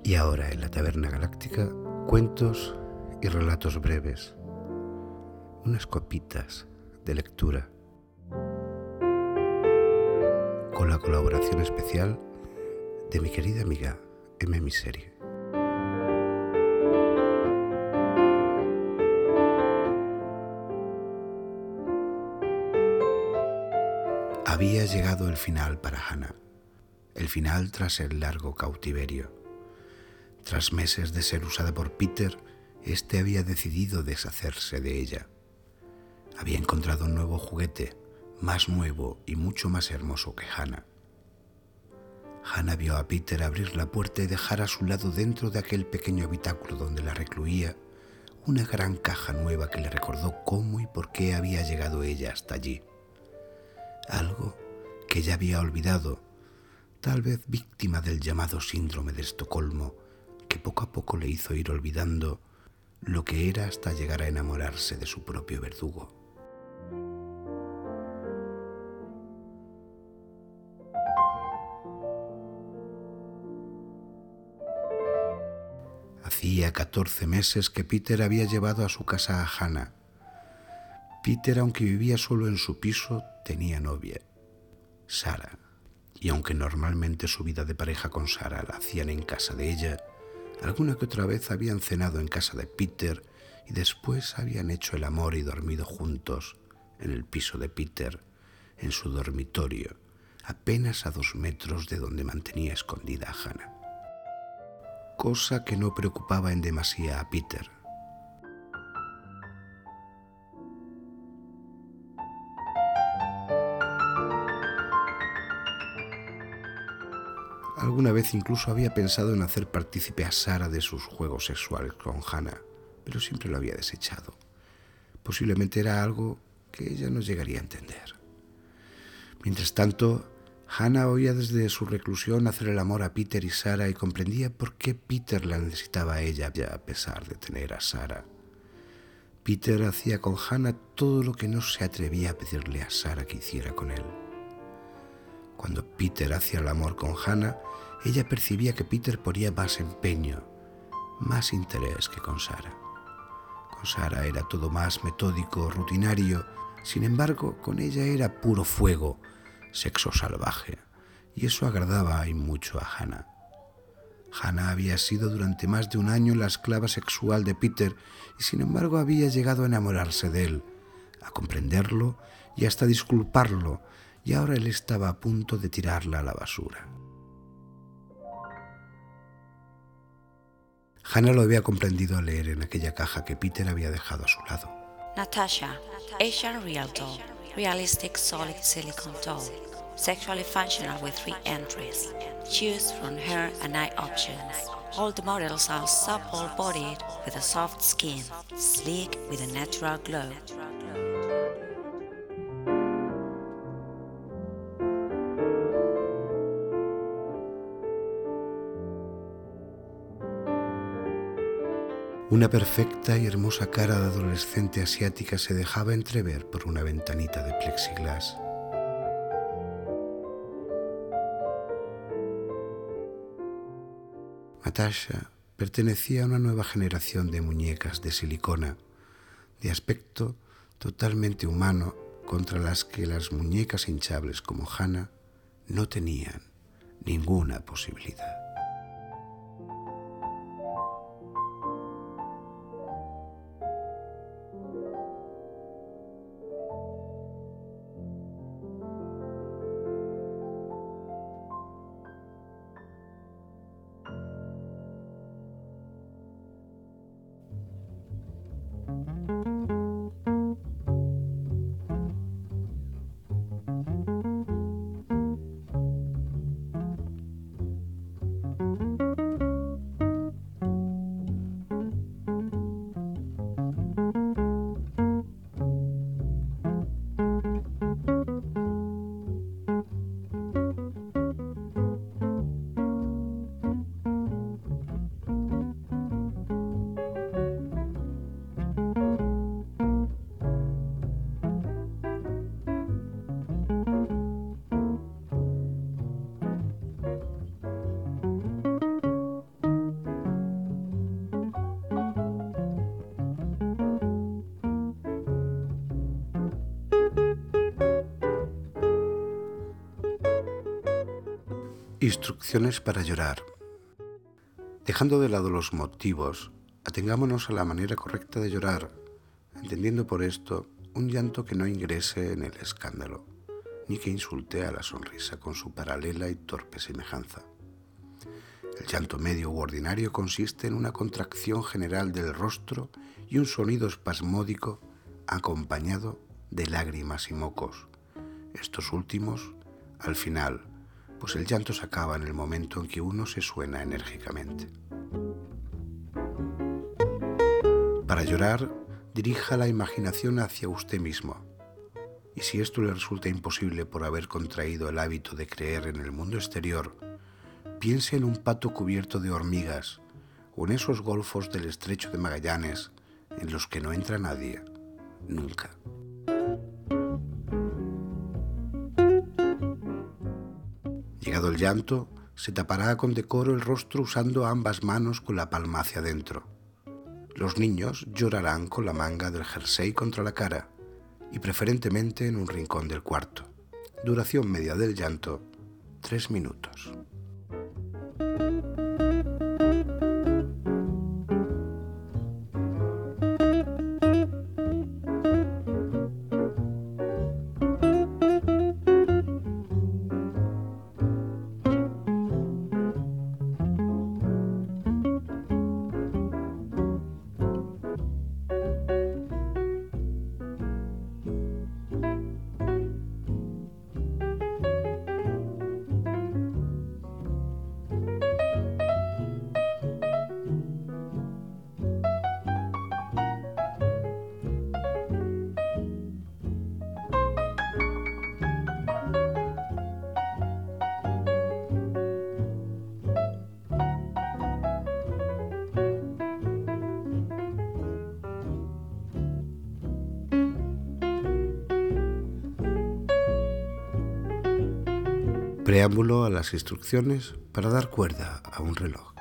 Y ahora en la Taberna Galáctica, cuentos y relatos breves, unas copitas de lectura, con la colaboración especial de mi querida amiga M. Miserie. Había llegado el final para Hannah, el final tras el largo cautiverio. Tras meses de ser usada por Peter, este había decidido deshacerse de ella. Había encontrado un nuevo juguete, más nuevo y mucho más hermoso que Hannah. Hannah vio a Peter abrir la puerta y dejar a su lado, dentro de aquel pequeño habitáculo donde la recluía, una gran caja nueva que le recordó cómo y por qué había llegado ella hasta allí. Algo que ya había olvidado, tal vez víctima del llamado síndrome de Estocolmo, que poco a poco le hizo ir olvidando lo que era hasta llegar a enamorarse de su propio verdugo. Hacía 14 meses que Peter había llevado a su casa a Hannah. Peter, aunque vivía solo en su piso, tenía novia, Sara, y aunque normalmente su vida de pareja con Sara la hacían en casa de ella, alguna que otra vez habían cenado en casa de Peter y después habían hecho el amor y dormido juntos en el piso de Peter, en su dormitorio, apenas a 2 metros de donde mantenía escondida a Hannah. Cosa que no preocupaba en demasía a Peter. Alguna vez incluso había pensado en hacer partícipe a Sara de sus juegos sexuales con Hannah, pero siempre lo había desechado. Posiblemente era algo que ella no llegaría a entender. Mientras tanto, Hannah oía desde su reclusión hacer el amor a Peter y Sara y comprendía por qué Peter la necesitaba a ella, ya a pesar de tener a Sara. Peter hacía con Hannah todo lo que no se atrevía a pedirle a Sara que hiciera con él. Cuando Peter hacía el amor con Hannah, ella percibía que Peter ponía más empeño, más interés que con Sara. Con Sara era todo más metódico, rutinario. Sin embargo, con ella era puro fuego, sexo salvaje, y eso agradaba y mucho a Hannah. Hannah había sido durante más de 1 año la esclava sexual de Peter y sin embargo había llegado a enamorarse de él, a comprenderlo y hasta disculparlo, y ahora él estaba a punto de tirarla a la basura. Hannah lo había comprendido al leer en aquella caja que Peter había dejado a su lado. Natasha, Asian Real Doll, Realistic Solid Silicone Doll, Sexually Functional with 3 entries. Choose from hair and eye options. All the models are supple-bodied with a soft skin, sleek with a natural glow. Una perfecta y hermosa cara de adolescente asiática se dejaba entrever por una ventanita de plexiglas. Natasha pertenecía a una nueva generación de muñecas de silicona, de aspecto totalmente humano, contra las que las muñecas hinchables como Hannah no tenían ninguna posibilidad. Instrucciones para llorar. Dejando de lado los motivos, atengámonos a la manera correcta de llorar, entendiendo por esto un llanto que no ingrese en el escándalo, ni que insulte a la sonrisa con su paralela y torpe semejanza. El llanto medio u ordinario consiste en una contracción general del rostro y un sonido espasmódico acompañado de lágrimas y mocos, estos últimos al final, pues el llanto se acaba en el momento en que uno se suena enérgicamente. Para llorar, dirija la imaginación hacia usted mismo, y si esto le resulta imposible por haber contraído el hábito de creer en el mundo exterior, piense en un pato cubierto de hormigas o en esos golfos del estrecho de Magallanes en los que no entra nadie, nunca. Llegado el llanto, se tapará con decoro el rostro usando ambas manos con la palma hacia adentro. Los niños llorarán con la manga del jersey contra la cara y preferentemente en un rincón del cuarto. Duración media del llanto, 3 minutos. Preámbulo a las instrucciones para dar cuerda a un reloj.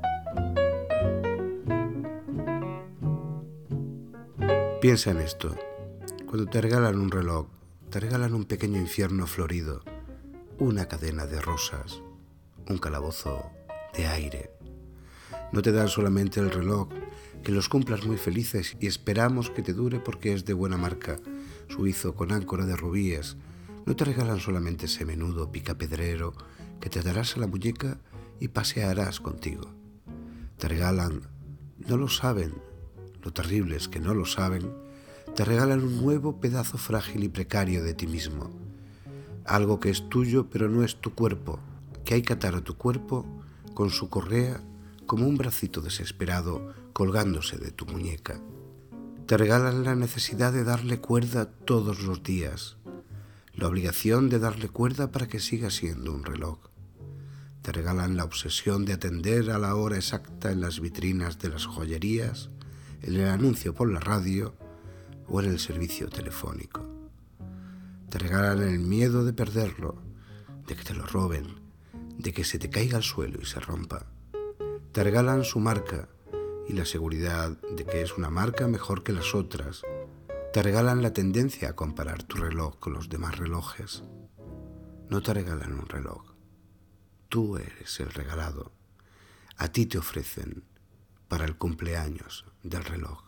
Piensa en esto. Cuando te regalan un reloj, te regalan un pequeño infierno florido, una cadena de rosas, un calabozo de aire. No te dan solamente el reloj, que los cumplas muy felices y esperamos que te dure porque es de buena marca, suizo con áncora de rubíes. No te regalan solamente ese menudo picapedrero que te darás a la muñeca y pasearás contigo. Te regalan, no lo saben, lo terrible es que no lo saben, te regalan un nuevo pedazo frágil y precario de ti mismo. Algo que es tuyo pero no es tu cuerpo, que hay que atar a tu cuerpo con su correa como un bracito desesperado colgándose de tu muñeca. Te regalan la necesidad de darle cuerda todos los días, la obligación de darle cuerda para que siga siendo un reloj. Te regalan la obsesión de atender a la hora exacta en las vitrinas de las joyerías, en el anuncio por la radio o en el servicio telefónico. Te regalan el miedo de perderlo, de que te lo roben, de que se te caiga al suelo y se rompa. Te regalan su marca y la seguridad de que es una marca mejor que las otras. Te regalan la tendencia a comparar tu reloj con los demás relojes. No te regalan un reloj. Tú eres el regalado. A ti te ofrecen para el cumpleaños del reloj.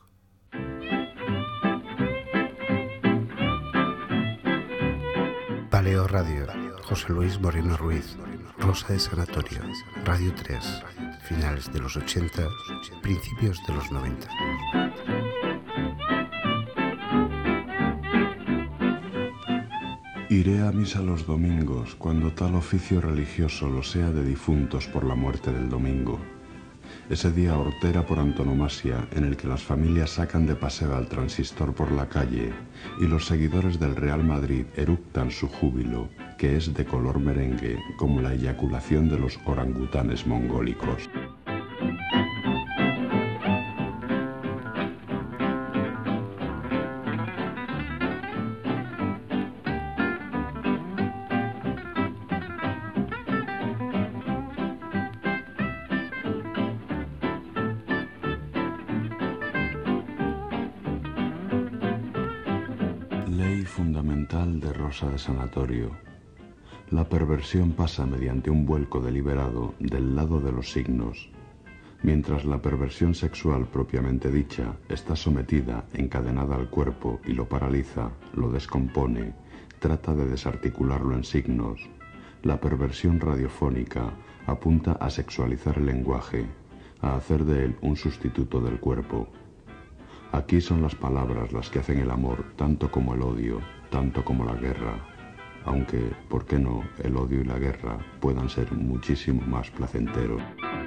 Paleo Radio, José Luis Moreno Ruiz, Rosa de Sanatorio, Radio 3, finales de los 80, principios de los 90. Iré a misa los domingos, cuando tal oficio religioso lo sea de difuntos por la muerte del domingo. Ese día hortera por antonomasia en el que las familias sacan de paseo al transistor por la calle y los seguidores del Real Madrid eructan su júbilo, que es de color merengue, como la eyaculación de los orangutanes mongólicos. Ley fundamental de Rosa de Sanatorio. La perversión pasa mediante un vuelco deliberado del lado de los signos, mientras la perversión sexual propiamente dicha está sometida, encadenada al cuerpo y lo paraliza, lo descompone, trata de desarticularlo en signos. La perversión radiofónica apunta a sexualizar el lenguaje, a hacer de él un sustituto del cuerpo. Aquí son las palabras las que hacen el amor tanto como el odio, tanto como la guerra, aunque, ¿por qué no?, el odio y la guerra puedan ser muchísimo más placenteros.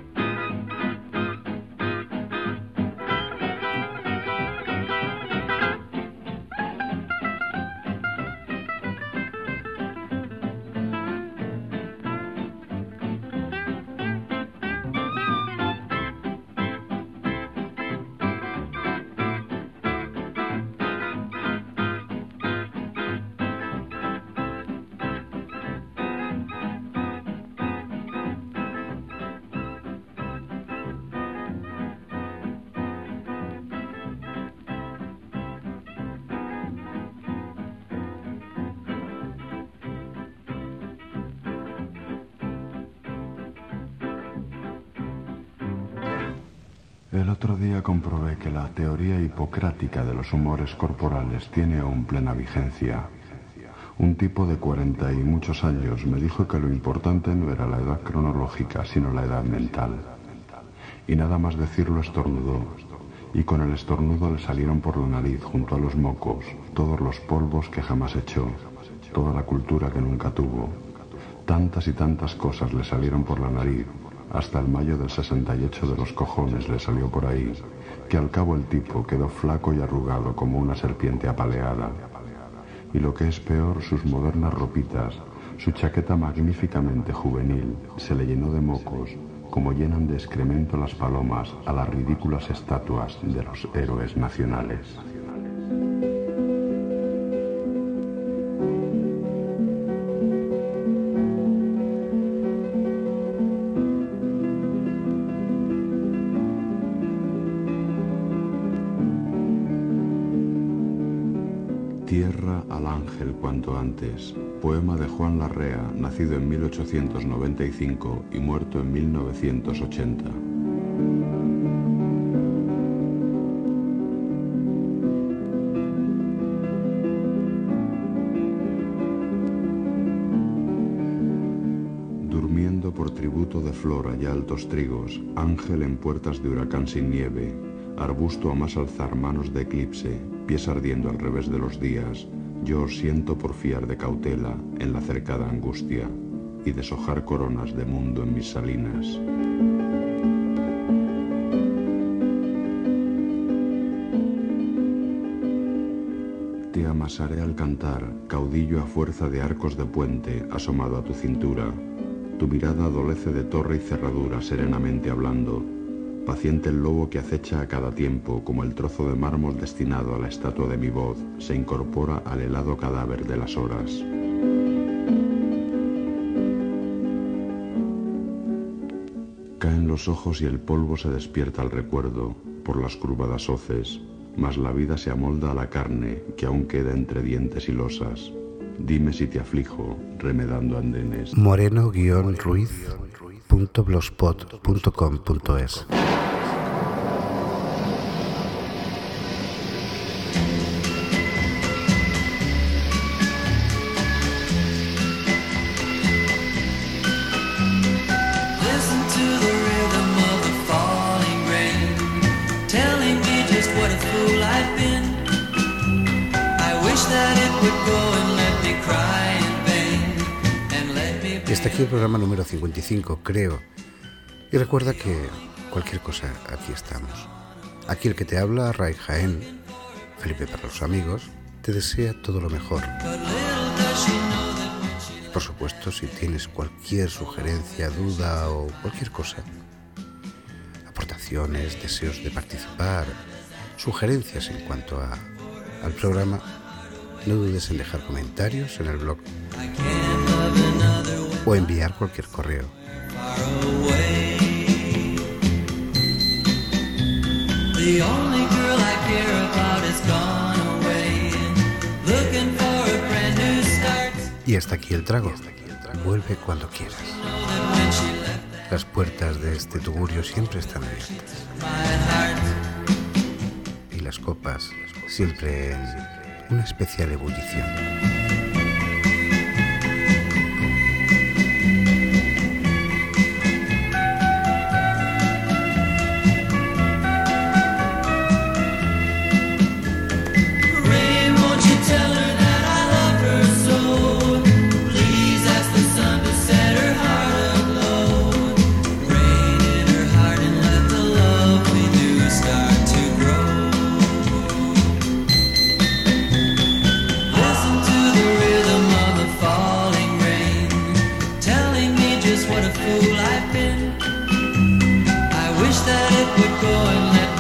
El otro día comprobé que la teoría hipocrática de los humores corporales tiene aún plena vigencia. Un tipo de 40 y muchos años me dijo que lo importante no era la edad cronológica, sino la edad mental. Y nada más decirlo estornudó, y con el estornudo le salieron por la nariz, junto a los mocos, todos los polvos que jamás echó, toda la cultura que nunca tuvo. Tantas y tantas cosas le salieron por la nariz, hasta el mayo del 68 de los cojones le salió por ahí, que al cabo el tipo quedó flaco y arrugado como una serpiente apaleada. Y lo que es peor, sus modernas ropitas, su chaqueta magníficamente juvenil, se le llenó de mocos, como llenan de excremento las palomas a las ridículas estatuas de los héroes nacionales. Tierra al ángel cuanto antes, poema de Juan Larrea, nacido en 1895 y muerto en 1980. Durmiendo por tributo de flora y altos trigos, ángel en puertas de huracán sin nieve, arbusto a más alzar manos de eclipse, pies ardiendo al revés de los días, yo os siento porfiar de cautela en la cercada angustia y deshojar coronas de mundo en mis salinas. Te amasaré al cantar, caudillo a fuerza de arcos de puente asomado a tu cintura. Tu mirada adolece de torre y cerradura serenamente hablando. Paciente el lobo que acecha a cada tiempo, como el trozo de mármol destinado a la estatua de mi voz, se incorpora al helado cadáver de las horas. Caen los ojos y el polvo se despierta al recuerdo, por las curvadas hoces, mas la vida se amolda a la carne que aún queda entre dientes y losas. Dime si te aflijo, remedando andenes. moreno-ruiz.blogspot.com.es. Y hasta aquí el programa número 55, creo. Y recuerda que cualquier cosa, aquí estamos. Aquí el que te habla, Ray Jaén, Felipe para los amigos, te desea todo lo mejor. Y por supuesto, si tienes cualquier sugerencia, duda o cualquier cosa, aportaciones, deseos de participar, sugerencias en cuanto al programa, no dudes en dejar comentarios en el blog o enviar cualquier correo. Y hasta aquí el trago. Vuelve cuando quieras. Las puertas de este tugurio siempre están abiertas. Y las copas siempre en una especial ebullición. What a fool I've been. I wish that it would go and let